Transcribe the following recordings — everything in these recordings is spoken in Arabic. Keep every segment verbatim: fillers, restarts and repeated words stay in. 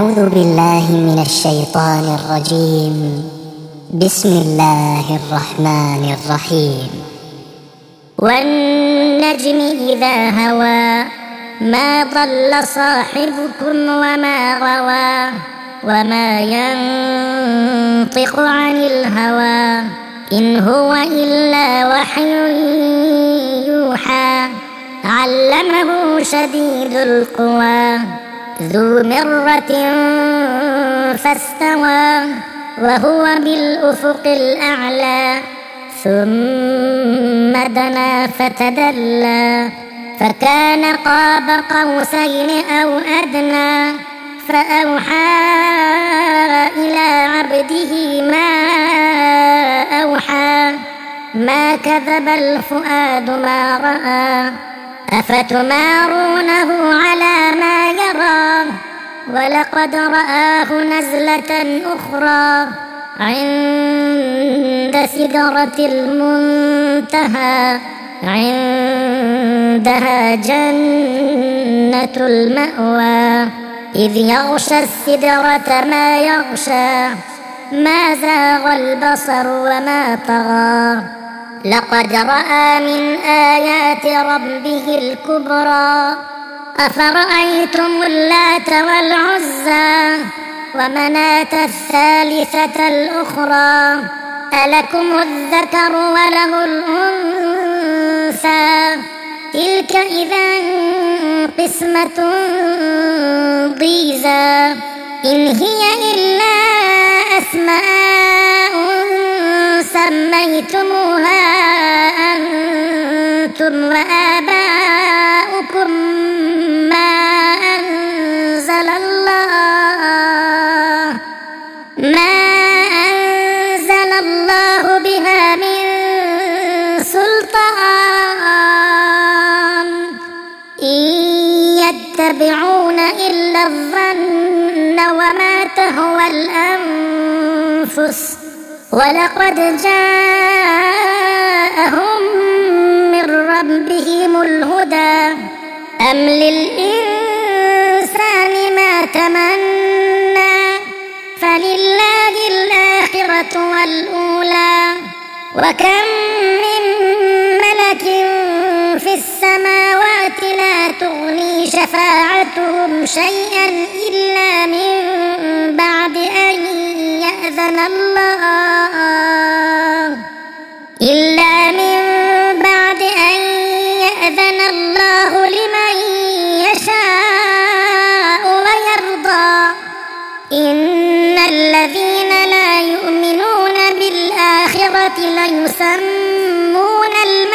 أعوذ بالله من الشيطان الرجيم. بسم الله الرحمن الرحيم. والنجم إذا هوى ما ضل صاحبكم وما غوى وما ينطق عن الهوى إن هو إلا وحي يوحى علمه شديد القوى ذو مرة فاستوى وهو بالأفق الأعلى ثم دنا فتدلى فكان قاب قوسين أو أدنى فأوحى إلى عبده ما أوحى ما كذب الفؤاد ما رأى أفتمارونه على ما يرى ولقد رآه نزلة أخرى عند سدرة المنتهى عندها جنة المأوى إذ يغشى السدرة ما يغشى ما زاغ البصر وما طغى لقد رأى من آيات ربه الكبرى أفرأيتم اللات والعزى ومناة الثالثة الأخرى ألكم الذكر وله الأنثى تلك إذا قسمة ضيزى إن هي إلا أسماء سميتموها أنتم وآباؤكم ما أنزل الله ما أنزل الله بها من سلطان إن يتبعون إلا الظن وما تهوى الأنفس ولقد جاءهم من ربهم الهدى أم للإنسان ما تمنى فلله الآخرة والأولى وكم من ملك في السماوات لا تغني شفاعتهم شيئا إلا من بعد أن يأذن الله إلا من بعد أن يأذن الله لمن يشاء ويرضى إن الذين لا يؤمنون بالآخرة ليسمون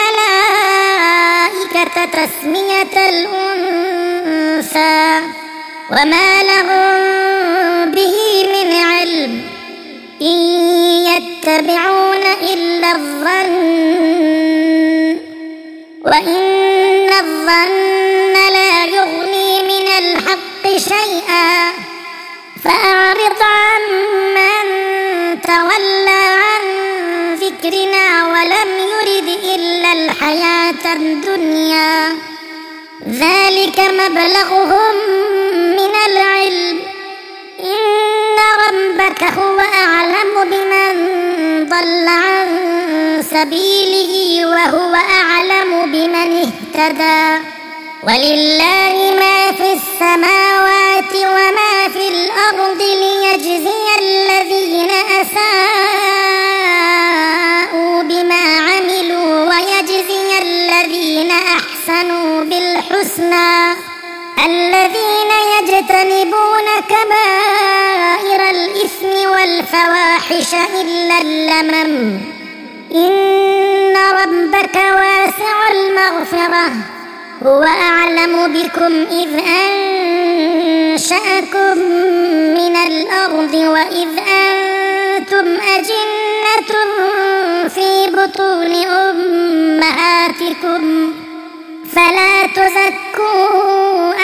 الملائكة تسمية الأنثى وما لهم به من علم إن يتبعون إلا الظن وإن الظن لا يغني من الحق شيئا فأعرض عن من تولى عن ذكرنا ولم يرد إلا الحياة الدنيا ذلك مبلغهم من العلم إن ربك هو أعلم بمن ضل عن سبيله وهو أعلم بمن اهتدى ولله ما في السماوات وما في الأرض ليجزي الذين أساءوا بما عملوا ويجزي الذين أحسنوا بالحسنى الذين يجتنبون كبائر الإثم والفواحش إلا اللمم إن ربك واسع المغفرة هو أعلم بكم إذ أنشأكم من الأرض وإذ أنتم أجنة في بطون أمهاتكم فلا تزكوا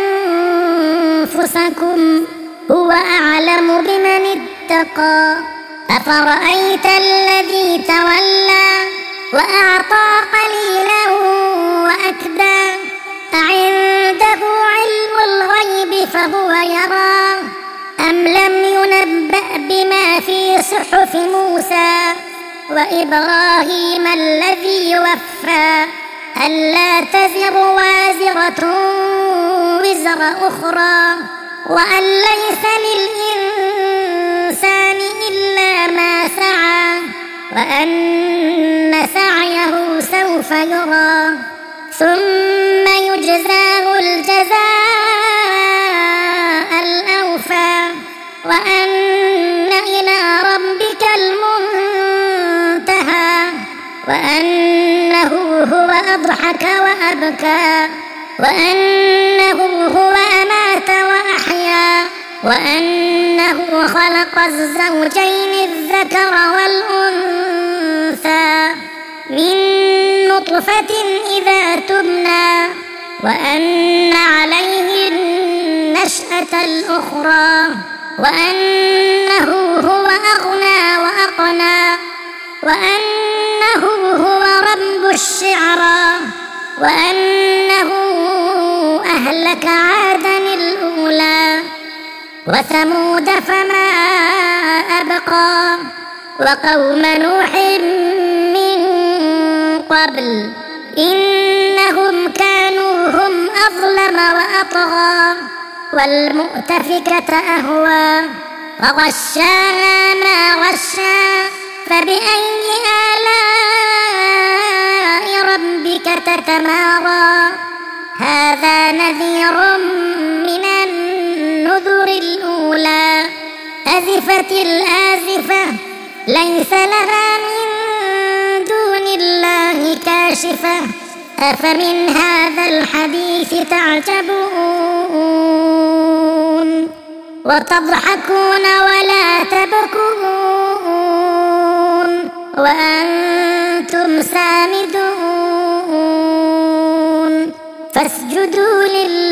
أنفسكم هو أعلم بمن اتقى أفرأيت الذي تولى وأعطى قليلا وأكدى أعنده علم الغيب فهو يرى أم لم ينبأ بما في صحف موسى وإبراهيم الذي وفى ألا تزر وازرة وزر أخرى وأن ليس للإنسان إلا ما سعى وأن سعيه سوف يرى ثم يجزاه الجزاء الأوفى وأن إلى ربك المنتهى وأنه هو أضحك وأبكى وأنه هو أمات وأحيا وأنه خلق الزوجين الذكر والأنثى من نطفة إذا تمنى وأن عليه النشأة الأخرى وأنه هو أغنى وأقنى وأنه هو رب الشعرى وأنه أهلك عادا الأولى وثمود فما أبقى وقوم نوح من قبل إنهم كانوا هم أظلم وأطغى والمؤتفكة أهوى وغشاها ما غشى فبأي آلاء ربك تتمارى هذا نذير من النذر الأولى أزفت الآزفة ليس لها من دون الله كاشفة أفمن هذا الحديث تعجبون وتضحكون ولا تبكون وأنتم سامدون فاسجدوا لله